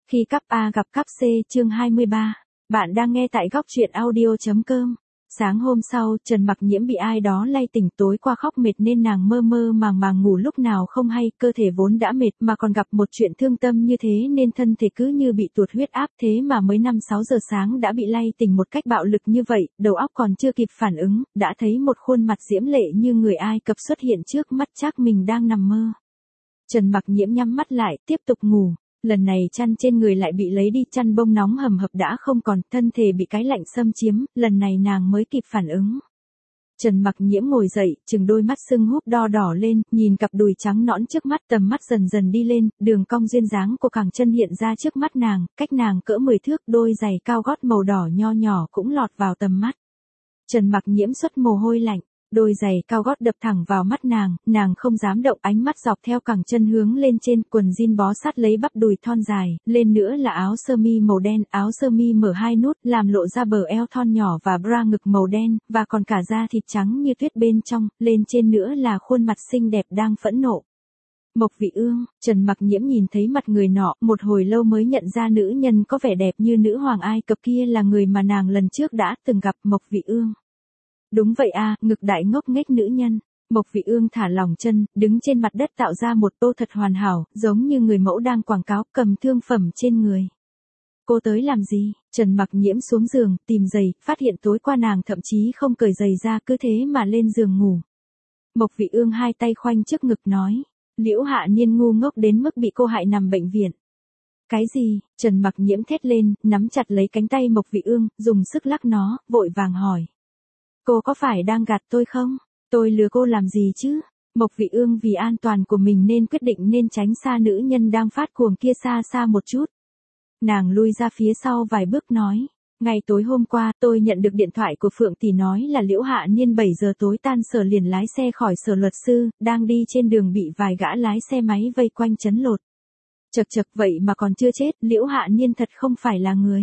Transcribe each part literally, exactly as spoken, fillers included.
Khi cắp A gặp cắp C chương hai mươi ba. Bạn đang nghe tại góc truyện audio.com. Sáng hôm sau, Trần Mặc Nhiễm bị ai đó lay tỉnh, tối qua khóc mệt nên nàng mơ mơ màng màng ngủ lúc nào không hay, cơ thể vốn đã mệt mà còn gặp một chuyện thương tâm như thế nên thân thể cứ như bị tụt huyết áp, thế mà mới năm sáu giờ sáng đã bị lay tỉnh một cách bạo lực như vậy, đầu óc còn chưa kịp phản ứng, đã thấy một khuôn mặt diễm lệ như người Ai Cập xuất hiện trước mắt, chắc mình đang nằm mơ. Trần Mặc Nhiễm nhắm mắt lại, tiếp tục ngủ. Lần này chăn trên người lại bị lấy đi, chăn bông nóng hầm hập đã không còn, thân thể bị cái lạnh xâm chiếm, lần này nàng mới kịp phản ứng. Trần Mặc Nhiễm ngồi dậy, chừng đôi mắt sưng húp đo đỏ lên, nhìn cặp đùi trắng nõn trước mắt, tầm mắt dần dần đi lên, đường cong duyên dáng của cẳng chân hiện ra trước mắt nàng, cách nàng cỡ mười thước, đôi giày cao gót màu đỏ nho nhỏ cũng lọt vào tầm mắt. Trần Mặc Nhiễm xuất mồ hôi lạnh. Đôi giày cao gót đập thẳng vào mắt nàng, nàng không dám động, ánh mắt dọc theo cẳng chân hướng lên trên, quần jean bó sát lấy bắp đùi thon dài, lên nữa là áo sơ mi màu đen, áo sơ mi mở hai nút, làm lộ ra bờ eo thon nhỏ và bra ngực màu đen, và còn cả da thịt trắng như tuyết bên trong, lên trên nữa là khuôn mặt xinh đẹp đang phẫn nộ. Mộc Vị Ương. Trần Mặc Nhiễm nhìn thấy mặt người nọ, một hồi lâu mới nhận ra nữ nhân có vẻ đẹp như nữ hoàng Ai Cập kia là người mà nàng lần trước đã từng gặp, Mộc Vị Ương. Đúng vậy a, à, ngực đại ngốc nghếch nữ nhân. Mộc Vị Ương thả lỏng chân, đứng trên mặt đất tạo ra một tô thật hoàn hảo, giống như người mẫu đang quảng cáo, cầm thương phẩm trên người. Cô tới làm gì? Trần Mặc Nhiễm xuống giường, tìm giày, phát hiện tối qua nàng thậm chí không cởi giày ra, cứ thế mà lên giường ngủ. Mộc Vị Ương hai tay khoanh trước ngực nói, Liễu Hạ Niên ngu ngốc đến mức bị cô hại nằm bệnh viện. Cái gì? Trần Mặc Nhiễm thét lên, nắm chặt lấy cánh tay Mộc Vị Ương, dùng sức lắc nó, vội vàng hỏi. Cô có phải đang gạt tôi không? Tôi lừa cô làm gì chứ? Mộc Vị Ương vì an toàn của mình nên quyết định nên tránh xa nữ nhân đang phát cuồng kia xa xa một chút. Nàng lui ra phía sau vài bước nói. Ngày tối hôm qua tôi nhận được điện thoại của Phượng Tỷ nói là Liễu Hạ Niên bảy giờ tối tan sở liền lái xe khỏi sở luật sư, đang đi trên đường bị vài gã lái xe máy vây quanh trấn lột. Chật chật, vậy mà còn chưa chết, Liễu Hạ Niên thật không phải là người.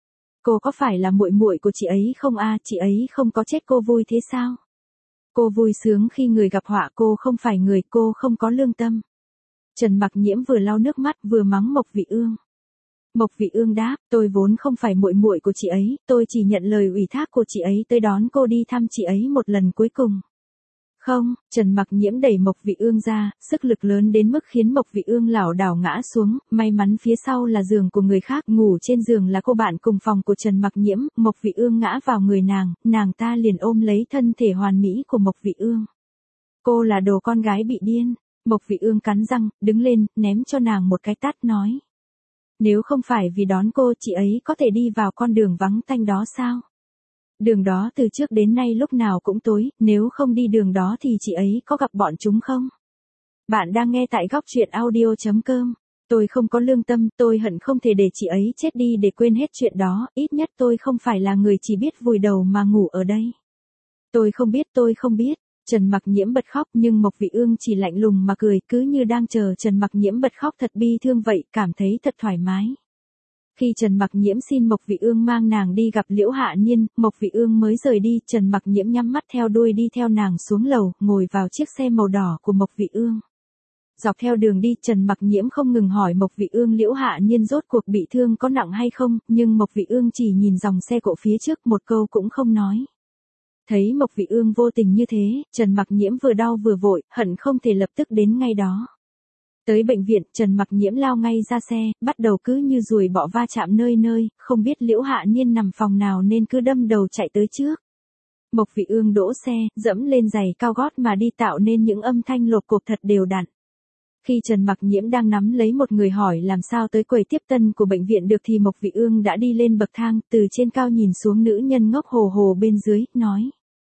Cô có phải là muội muội của chị ấy không a? À, chị ấy không có chết cô vui thế sao? Cô vui sướng khi người gặp họa, cô không phải người, cô không có lương tâm. Trần Mặc Nhiễm vừa lau nước mắt vừa mắng Mộc Vị Ương. Mộc Vị Ương đáp, tôi vốn không phải muội muội của chị ấy, tôi chỉ nhận lời ủy thác của chị ấy tới đón cô đi thăm chị ấy một lần cuối cùng. Không, Trần Mặc Nhiễm đẩy Mộc Vị Ương ra, sức lực lớn đến mức khiến Mộc Vị Ương lảo đảo ngã xuống, may mắn phía sau là giường của người khác, ngủ trên giường là cô bạn cùng phòng của Trần Mặc Nhiễm, Mộc Vị Ương ngã vào người nàng, nàng ta liền ôm lấy thân thể hoàn mỹ của Mộc Vị Ương. Cô là đồ con gái bị điên. Mộc Vị Ương cắn răng, đứng lên, ném cho nàng một cái tát nói. Nếu không phải vì đón cô, chị ấy có thể đi vào con đường vắng tanh đó sao? Đường đó từ trước đến nay lúc nào cũng tối, nếu không đi đường đó thì chị ấy có gặp bọn chúng không? Bạn đang nghe tại góc truyện audio.com. Tôi không có lương tâm, tôi hận không thể để chị ấy chết đi để quên hết chuyện đó, ít nhất tôi không phải là người chỉ biết vùi đầu mà ngủ ở đây. Tôi không biết, tôi không biết. Trần Mặc Nhiễm bật khóc nhưng Mộc Vị Ương chỉ lạnh lùng mà cười, cứ như đang chờ Trần Mặc Nhiễm bật khóc thật bi thương vậy, cảm thấy thật thoải mái. Khi Trần Mặc Nhiễm xin Mộc Vị Ương mang nàng đi gặp Liễu Hạ Niên, Mộc Vị Ương mới rời đi, Trần Mặc Nhiễm nhắm mắt theo đuôi đi theo nàng xuống lầu, ngồi vào chiếc xe màu đỏ của Mộc Vị Ương. Dọc theo đường đi, Trần Mặc Nhiễm không ngừng hỏi Mộc Vị Ương Liễu Hạ Niên rốt cuộc bị thương có nặng hay không, nhưng Mộc Vị Ương chỉ nhìn dòng xe cộ phía trước, một câu cũng không nói. Thấy Mộc Vị Ương vô tình như thế, Trần Mặc Nhiễm vừa đau vừa vội, hận không thể lập tức đến ngay đó. Tới bệnh viện, Trần Mặc Nhiễm lao ngay ra xe, bắt đầu cứ như ruồi bọ va chạm nơi nơi, không biết Liễu Hạ Niên nằm phòng nào nên cứ đâm đầu chạy tới trước. Mộc Vị Ương đỗ xe, dẫm lên giày cao gót mà đi tạo nên những âm thanh lột cộp thật đều đặn. Khi Trần Mặc Nhiễm đang nắm lấy một người hỏi làm sao tới quầy tiếp tân của bệnh viện được thì Mộc Vị Ương đã đi lên bậc thang, từ trên cao nhìn xuống nữ nhân ngốc hồ hồ bên dưới, nói.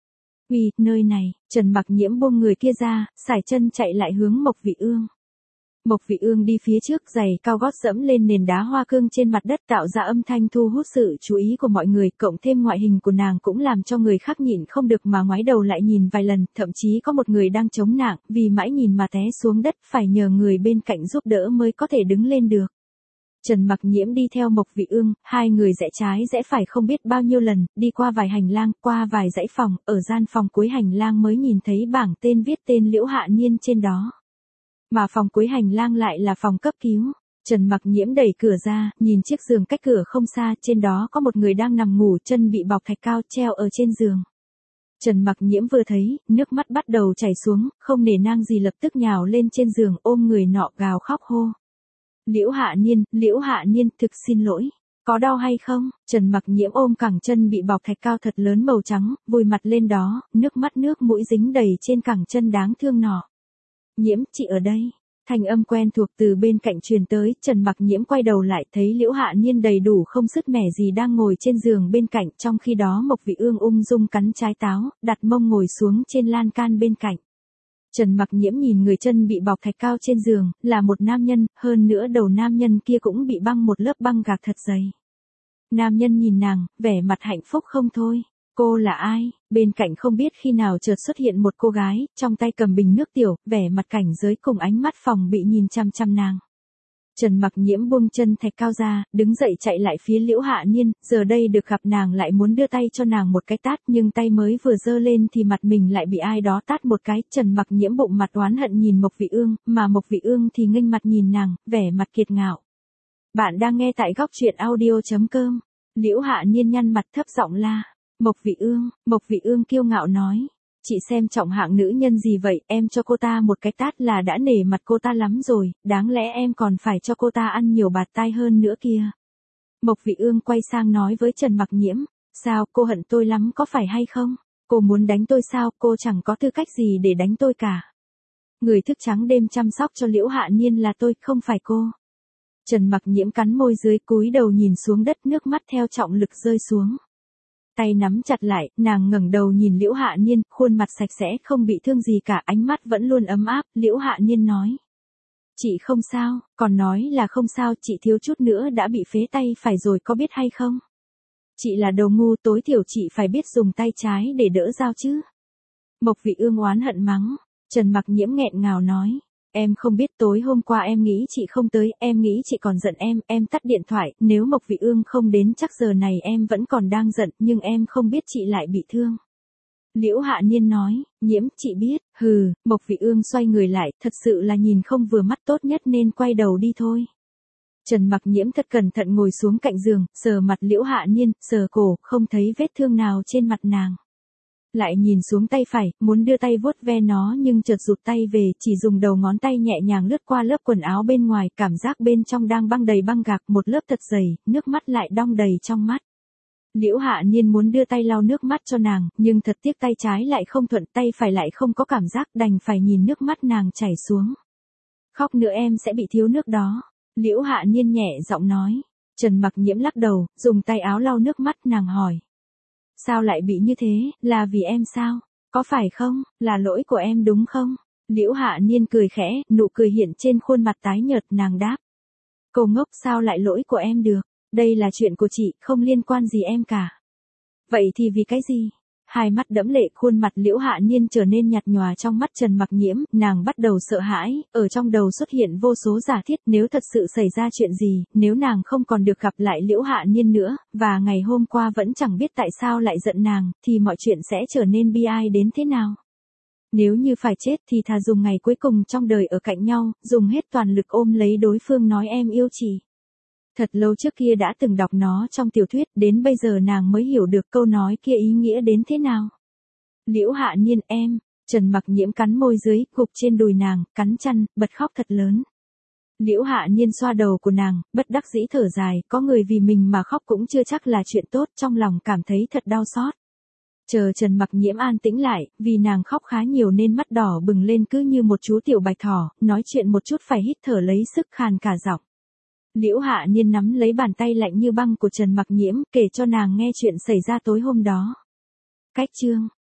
Uy, nơi này. Trần Mặc Nhiễm buông người kia ra, sải chân chạy lại hướng Mộc Vị Ương. Mộc Vị Ương đi phía trước, giày cao gót dẫm lên nền đá hoa cương trên mặt đất tạo ra âm thanh thu hút sự chú ý của mọi người, cộng thêm ngoại hình của nàng cũng làm cho người khác nhịn không được mà ngoái đầu lại nhìn vài lần, thậm chí có một người đang chống nạng, vì mãi nhìn mà té xuống đất, phải nhờ người bên cạnh giúp đỡ mới có thể đứng lên được. Trần Mặc Nhiễm đi theo Mộc Vị Ương, hai người rẽ trái rẽ phải không biết bao nhiêu lần, đi qua vài hành lang, qua vài dãy phòng, ở gian phòng cuối hành lang mới nhìn thấy bảng tên viết tên Liễu Hạ Niên trên đó. Mà phòng cuối hành lang lại là phòng cấp cứu. Trần Mặc Nhiễm đẩy cửa ra, nhìn chiếc giường cách cửa không xa, trên đó có một người đang nằm ngủ, chân bị bọc thạch cao treo ở trên giường. Trần Mặc Nhiễm vừa thấy, nước mắt bắt đầu chảy xuống, không nể nang gì lập tức nhào lên trên giường ôm người nọ gào khóc hô. Liễu Hạ Niên, Liễu Hạ Niên, thực xin lỗi. Có đau hay không? Trần Mặc Nhiễm ôm cẳng chân bị bọc thạch cao thật lớn màu trắng, vùi mặt lên đó, nước mắt nước mũi dính đầy trên cẳng chân đáng thương nọ. Nhiễm, chị ở đây. Thanh âm quen thuộc từ bên cạnh truyền tới, Trần Mặc Nhiễm quay đầu lại thấy Liễu Hạ Niên đầy đủ không sứt mẻ gì đang ngồi trên giường bên cạnh, trong khi đó Mộc Vị Ương ung dung cắn trái táo, đặt mông ngồi xuống trên lan can bên cạnh. Trần Mặc Nhiễm nhìn người chân bị bọc thạch cao trên giường, là một nam nhân, hơn nữa đầu nam nhân kia cũng bị băng một lớp băng gạc thật dày. Nam nhân nhìn nàng, vẻ mặt hạnh phúc không thôi. Cô là ai? Bên cạnh không biết khi nào chợt xuất hiện một cô gái, trong tay cầm bình nước tiểu, vẻ mặt cảnh giới cùng ánh mắt phòng bị nhìn chăm chăm nàng. Trần Mặc Nhiễm buông chân thạch cao ra, đứng dậy chạy lại phía Liễu Hạ Niên, giờ đây được gặp nàng lại muốn đưa tay cho nàng một cái tát, nhưng tay mới vừa giơ lên thì mặt mình lại bị ai đó tát một cái. Trần Mặc Nhiễm bụng mặt oán hận nhìn Mộc Vị Ương, mà Mộc Vị Ương thì nghênh mặt nhìn nàng, vẻ mặt kiệt ngạo. Bạn đang nghe tại góc truyện audio chấm com. Liễu Hạ Niên nhăn mặt thấp giọng la. Mộc Vị Ương, Mộc Vị Ương kiêu ngạo nói. Chị xem trọng hạng nữ nhân gì vậy, em cho cô ta một cái tát là đã nể mặt cô ta lắm rồi, đáng lẽ em còn phải cho cô ta ăn nhiều bạt tai hơn nữa kia. Mộc Vị Ương quay sang nói với Trần Mặc Nhiễm, sao cô hận tôi lắm có phải hay không? Cô muốn đánh tôi sao, cô chẳng có tư cách gì để đánh tôi cả. Người thức trắng đêm chăm sóc cho Liễu Hạ Niên là tôi, không phải cô. Trần Mặc Nhiễm cắn môi dưới cúi đầu nhìn xuống đất, nước mắt theo trọng lực rơi xuống. Tay nắm chặt lại, nàng ngẩng đầu nhìn Liễu Hạ Niên, khuôn mặt sạch sẽ không bị thương gì cả, ánh mắt vẫn luôn ấm áp. Liễu Hạ Niên nói. Chị không sao, còn nói là không sao, chị thiếu chút nữa đã bị phế tay phải rồi có biết hay không? Chị là đồ ngu, tối thiểu chị phải biết dùng tay trái để đỡ dao chứ. Mộc Vị Ương oán hận mắng. Trần Mặc Nhiễm nghẹn ngào nói. Em không biết tối hôm qua em nghĩ chị không tới, em nghĩ chị còn giận em, em tắt điện thoại, nếu Mộc Vị Ương không đến chắc giờ này em vẫn còn đang giận, nhưng em không biết chị lại bị thương. Liễu Hạ Niên nói, Nhiễm, chị biết, hừ. Mộc Vị Ương xoay người lại, thật sự là nhìn không vừa mắt, tốt nhất nên quay đầu đi thôi. Trần Mặc Nhiễm thật cẩn thận ngồi xuống cạnh giường, sờ mặt Liễu Hạ Niên, sờ cổ, không thấy vết thương nào trên mặt nàng. Lại nhìn xuống tay phải, muốn đưa tay vuốt ve nó nhưng chợt rụt tay về, chỉ dùng đầu ngón tay nhẹ nhàng lướt qua lớp quần áo bên ngoài, cảm giác bên trong đang băng đầy băng gạc, một lớp thật dày, nước mắt lại đong đầy trong mắt. Liễu Hạ Niên muốn đưa tay lau nước mắt cho nàng, nhưng thật tiếc tay trái lại không thuận, tay phải lại không có cảm giác, đành phải nhìn nước mắt nàng chảy xuống. Khóc nữa em sẽ bị thiếu nước đó. Liễu Hạ Niên nhẹ giọng nói. Trần Mặc Nhiễm lắc đầu, dùng tay áo lau nước mắt, nàng hỏi. Sao lại bị như thế, là vì em sao? Có phải không, là lỗi của em đúng không? Liễu Hạ Niên cười khẽ, nụ cười hiện trên khuôn mặt tái nhợt, nàng đáp. Cô ngốc, sao lại lỗi của em được? Đây là chuyện của chị, không liên quan gì em cả. Vậy thì vì cái gì? Hai mắt đẫm lệ, khuôn mặt Liễu Hạ Niên trở nên nhạt nhòa trong mắt Trần Mặc Nhiễm, nàng bắt đầu sợ hãi, ở trong đầu xuất hiện vô số giả thiết, nếu thật sự xảy ra chuyện gì, nếu nàng không còn được gặp lại Liễu Hạ Niên nữa, và ngày hôm qua vẫn chẳng biết tại sao lại giận nàng, thì mọi chuyện sẽ trở nên bi ai đến thế nào. Nếu như phải chết thì thà dùng ngày cuối cùng trong đời ở cạnh nhau, dùng hết toàn lực ôm lấy đối phương nói em yêu chị. Thật lâu trước kia đã từng đọc nó trong tiểu thuyết, đến bây giờ nàng mới hiểu được câu nói kia ý nghĩa đến thế nào. Liễu Hạ Niên em, Trần Mặc Nhiễm cắn môi dưới, gục trên đùi nàng, cắn chăn, bật khóc thật lớn. Liễu Hạ Niên xoa đầu của nàng, bất đắc dĩ thở dài, có người vì mình mà khóc cũng chưa chắc là chuyện tốt, trong lòng cảm thấy thật đau xót. Chờ Trần Mặc Nhiễm an tĩnh lại, vì nàng khóc khá nhiều nên mắt đỏ bừng lên cứ như một chú tiểu bạch thỏ, nói chuyện một chút phải hít thở lấy sức khàn cả giọng. Liễu Hạ Niên nắm lấy bàn tay lạnh như băng của Trần Mặc Nhiễm, kể cho nàng nghe chuyện xảy ra tối hôm đó. Cách chương